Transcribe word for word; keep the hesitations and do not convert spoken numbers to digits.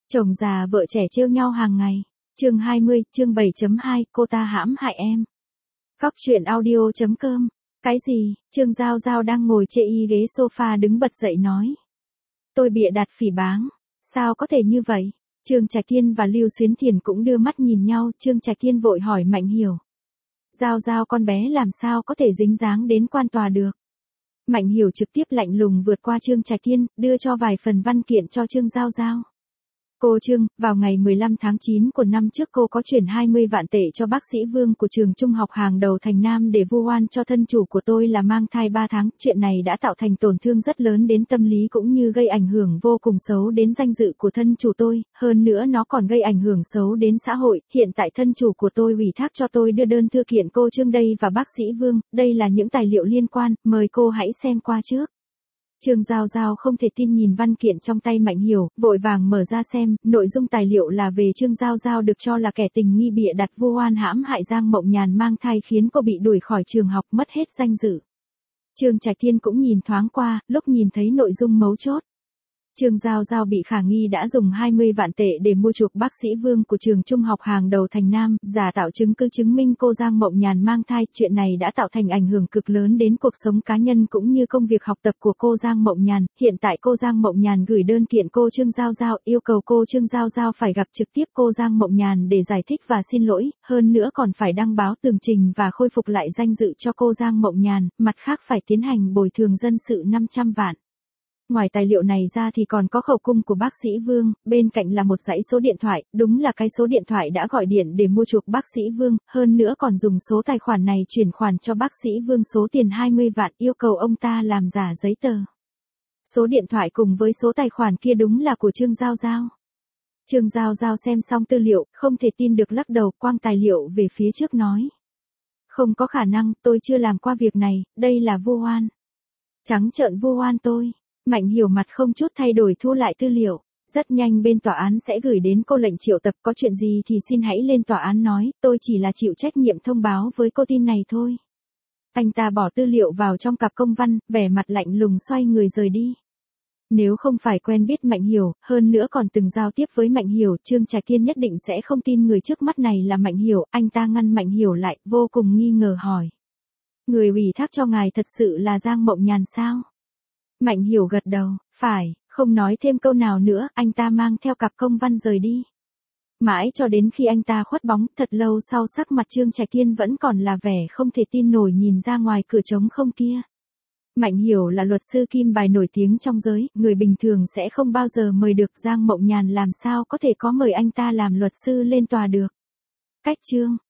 Chồng già vợ trẻ trêu nhau hàng ngày. Chương hai mươi, chương bảy chấm hai, cô ta hãm hại em. Cóc truyện audio chấm com. Cái gì? Trương Giao Giao đang ngồi chê y ghế sofa đứng bật dậy nói. Tôi bịa đặt phỉ báng. Sao có thể như vậy? Trương Trạch Thiên và Lưu Xuyến Thiền cũng đưa mắt nhìn nhau. Trương Trạch Thiên vội hỏi Mạnh Hiểu. Giao Giao con bé làm sao có thể dính dáng đến quan tòa được? Mạnh Hiểu trực tiếp lạnh lùng vượt qua Trương Trạch Thiên, đưa cho vài phần văn kiện cho Trương Giao Giao. Cô Trương, vào ngày mười lăm tháng chín của năm trước cô có chuyển hai mươi vạn tệ cho bác sĩ Vương của trường trung học hàng đầu thành Nam để vu oan cho thân chủ của tôi là mang thai ba tháng. Chuyện này đã tạo thành tổn thương rất lớn đến tâm lý cũng như gây ảnh hưởng vô cùng xấu đến danh dự của thân chủ tôi, hơn nữa nó còn gây ảnh hưởng xấu đến xã hội. Hiện tại thân chủ của tôi ủy thác cho tôi đưa đơn thư kiện cô Trương đây và bác sĩ Vương, đây là những tài liệu liên quan, mời cô hãy xem qua trước. Trương Giao Giao không thể tin nhìn văn kiện trong tay Mạnh Hiểu, vội vàng mở ra xem, nội dung tài liệu là về Trương Giao Giao được cho là kẻ tình nghi bịa đặt vu oan hãm hại Giang Mộng Nhàn mang thai khiến cô bị đuổi khỏi trường học mất hết danh dự. Trương Trạch Thiên cũng nhìn thoáng qua, lúc nhìn thấy nội dung mấu chốt. Trương Giao Giao bị khả nghi đã dùng hai mươi vạn tệ để mua chuộc bác sĩ Vương của trường trung học hàng đầu thành Nam, giả tạo chứng cứ chứng minh cô Giang Mộng Nhàn mang thai. Chuyện này đã tạo thành ảnh hưởng cực lớn đến cuộc sống cá nhân cũng như công việc học tập của cô Giang Mộng Nhàn. Hiện tại cô Giang Mộng Nhàn gửi đơn kiện cô Trương Giao Giao, yêu cầu cô Trương Giao Giao phải gặp trực tiếp cô Giang Mộng Nhàn để giải thích và xin lỗi, hơn nữa còn phải đăng báo tường trình và khôi phục lại danh dự cho cô Giang Mộng Nhàn, mặt khác phải tiến hành bồi thường dân sự năm trăm vạn. Ngoài tài liệu này ra thì còn có khẩu cung của bác sĩ Vương, bên cạnh là một dãy số điện thoại, đúng là cái số điện thoại đã gọi điện để mua chuộc bác sĩ Vương, hơn nữa còn dùng số tài khoản này chuyển khoản cho bác sĩ Vương số tiền hai mươi vạn, yêu cầu ông ta làm giả giấy tờ. Số điện thoại cùng với số tài khoản kia đúng là của Trương Giao Giao. Trương Giao Giao xem xong tư liệu, không thể tin được lắc đầu, quăng tài liệu về phía trước nói. Không có khả năng, tôi chưa làm qua việc này, đây là vu oan. Trắng trợn vu oan tôi. Mạnh Hiểu mặt không chút thay đổi thu lại tư liệu. Rất nhanh bên tòa án sẽ gửi đến cô lệnh triệu tập, có chuyện gì thì xin hãy lên tòa án nói, tôi chỉ là chịu trách nhiệm thông báo với cô tin này thôi. Anh ta bỏ tư liệu vào trong cặp công văn, vẻ mặt lạnh lùng xoay người rời đi. Nếu không phải quen biết Mạnh Hiểu, hơn nữa còn từng giao tiếp với Mạnh Hiểu, Trương Trạch Thiên nhất định sẽ không tin người trước mắt này là Mạnh Hiểu. Anh ta ngăn Mạnh Hiểu lại, vô cùng nghi ngờ hỏi. Người ủy thác cho ngài thật sự là Giang Mộng Nhàn sao? Mạnh Hiểu gật đầu, phải, không nói thêm câu nào nữa, anh ta mang theo cặp công văn rời đi. Mãi cho đến khi anh ta khuất bóng, thật lâu sau sắc mặt Trương Trạch Thiên vẫn còn là vẻ không thể tin nổi nhìn ra ngoài cửa trống không kia. Mạnh Hiểu là luật sư kim bài nổi tiếng trong giới, người bình thường sẽ không bao giờ mời được, Giang Mộng Nhàn làm sao có thể có mời anh ta làm luật sư lên tòa được. Cách chương.